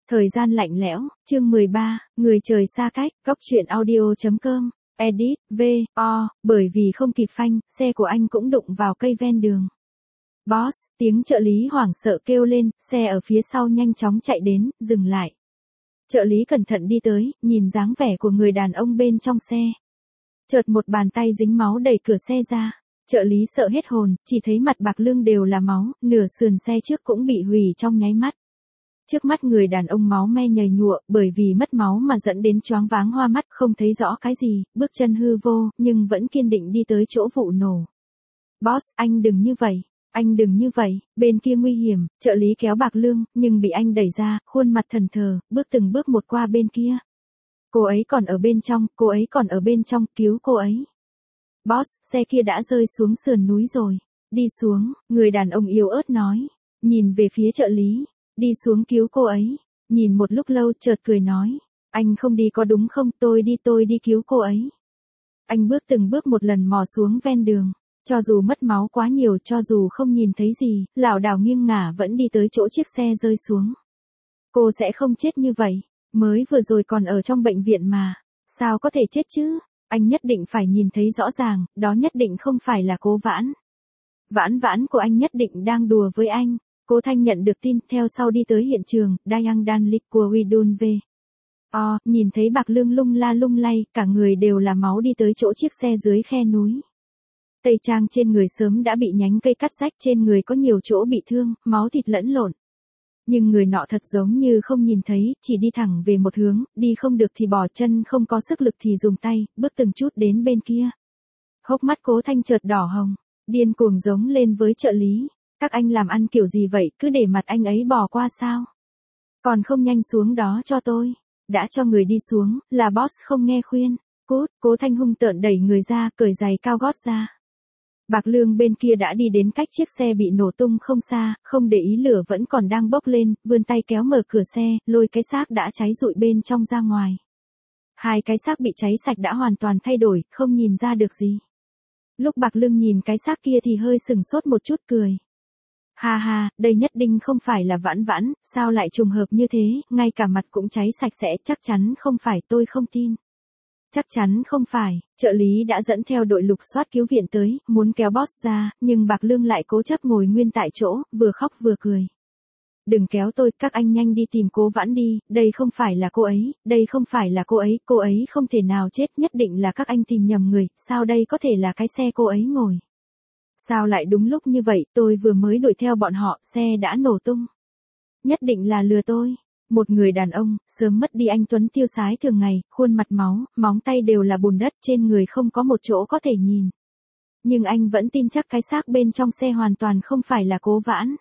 Thời gian lạnh lẽo, chương 13, người trời xa cách, góc truyện audio.com, edit, bởi vì không kịp phanh, xe của anh cũng đụng vào cây ven đường. Boss, tiếng trợ lý hoảng sợ kêu lên, xe ở phía sau nhanh chóng chạy đến, dừng lại. Trợ lý cẩn thận đi tới, nhìn dáng vẻ của người đàn ông bên trong xe. Chợt một bàn tay dính máu đẩy cửa xe ra. Trợ lý sợ hết hồn, chỉ thấy mặt bạc lưng đều là máu, nửa sườn xe trước cũng bị hủy trong nháy mắt. Trước mắt người đàn ông máu me nhầy nhụa, bởi vì mất máu mà dẫn đến choáng váng hoa mắt, không thấy rõ cái gì, bước chân hư vô, nhưng vẫn kiên định đi tới chỗ vụ nổ. Boss, anh đừng như vậy, anh đừng như vậy, bên kia nguy hiểm, trợ lý kéo bạc lương, nhưng bị anh đẩy ra, khuôn mặt thẫn thờ, bước từng bước một qua bên kia. Cô ấy còn ở bên trong, cô ấy còn ở bên trong, cứu cô ấy. Boss, xe kia đã rơi xuống sườn núi rồi. Đi xuống, người đàn ông yếu ớt nói, nhìn về phía trợ lý. Đi xuống cứu cô ấy. Nhìn một lúc lâu chợt cười nói, anh không đi có đúng không, tôi đi cứu cô ấy. Anh bước từng bước một lần mò xuống ven đường. Cho dù mất máu quá nhiều, cho dù không nhìn thấy gì, lảo đảo nghiêng ngả vẫn đi tới chỗ chiếc xe rơi xuống. Cô sẽ không chết như vậy, mới vừa rồi còn ở trong bệnh viện mà, sao có thể chết chứ? Anh nhất định phải nhìn thấy rõ ràng, đó nhất định không phải là Cố Vãn. Vãn của anh nhất định đang đùa với anh. Cố Thanh nhận được tin, theo sau đi tới hiện trường, Dayang Danlik của Widun về. Nhìn thấy bạc lương lung la lung lay, cả người đều là máu đi tới chỗ chiếc xe dưới khe núi. Tây trang trên người sớm đã bị nhánh cây cắt rách, trên người có nhiều chỗ bị thương, máu thịt lẫn lộn. Nhưng người nọ thật giống như không nhìn thấy, chỉ đi thẳng về một hướng, đi không được thì bỏ chân, không có sức lực thì dùng tay, bước từng chút đến bên kia. Hốc mắt Cố Thanh chợt đỏ hồng, điên cuồng giống lên với trợ lý. Các anh làm ăn kiểu gì vậy, cứ để mặt anh ấy bỏ qua sao? Còn không nhanh xuống đó cho tôi. Đã cho người đi xuống, là boss không nghe khuyên. Cút, Cố Thanh hung tợn đẩy người ra, cởi giày cao gót ra. Bạc lương bên kia đã đi đến cách chiếc xe bị nổ tung không xa, không để ý lửa vẫn còn đang bốc lên, vươn tay kéo mở cửa xe, lôi cái xác đã cháy rụi bên trong ra ngoài. Hai cái xác bị cháy sạch đã hoàn toàn thay đổi, không nhìn ra được gì. Lúc bạc lương nhìn cái xác kia thì hơi sừng sốt một chút cười. Ha ha, đây nhất định không phải là Vãn, sao lại trùng hợp như thế, ngay cả mặt cũng cháy sạch sẽ, chắc chắn không phải, tôi không tin. Chắc chắn không phải, trợ lý đã dẫn theo đội lục soát cứu viện tới, muốn kéo boss ra, nhưng bạc lương lại cố chấp ngồi nguyên tại chỗ, vừa khóc vừa cười. Đừng kéo tôi, các anh nhanh đi tìm Cố Vãn đi, đây không phải là cô ấy, đây không phải là cô ấy không thể nào chết, nhất định là các anh tìm nhầm người, sao đây có thể là cái xe cô ấy ngồi. Sao lại đúng lúc như vậy, tôi vừa mới đuổi theo bọn họ, xe đã nổ tung. Nhất định là lừa tôi. Một người đàn ông, sớm mất đi anh tuấn tiêu sái thường ngày, khuôn mặt máu, móng tay đều là bùn đất, trên người không có một chỗ có thể nhìn. Nhưng anh vẫn tin chắc cái xác bên trong xe hoàn toàn không phải là Cố Vãn.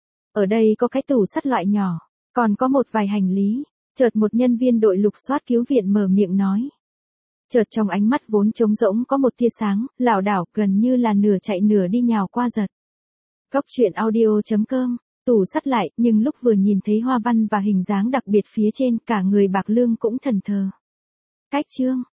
Ở đây có cái tủ sắt loại nhỏ, còn có một vài hành lý. Chợt một nhân viên đội lục soát cứu viện mở miệng nói. Chợt trong ánh mắt vốn trống rỗng có một tia sáng, lảo đảo, gần như là nửa chạy nửa đi nhào qua giật. Góc truyện audio.com, tủ sắt lại, nhưng lúc vừa nhìn thấy hoa văn và hình dáng đặc biệt phía trên, cả người bạc lương cũng thẫn thờ. Cách chương.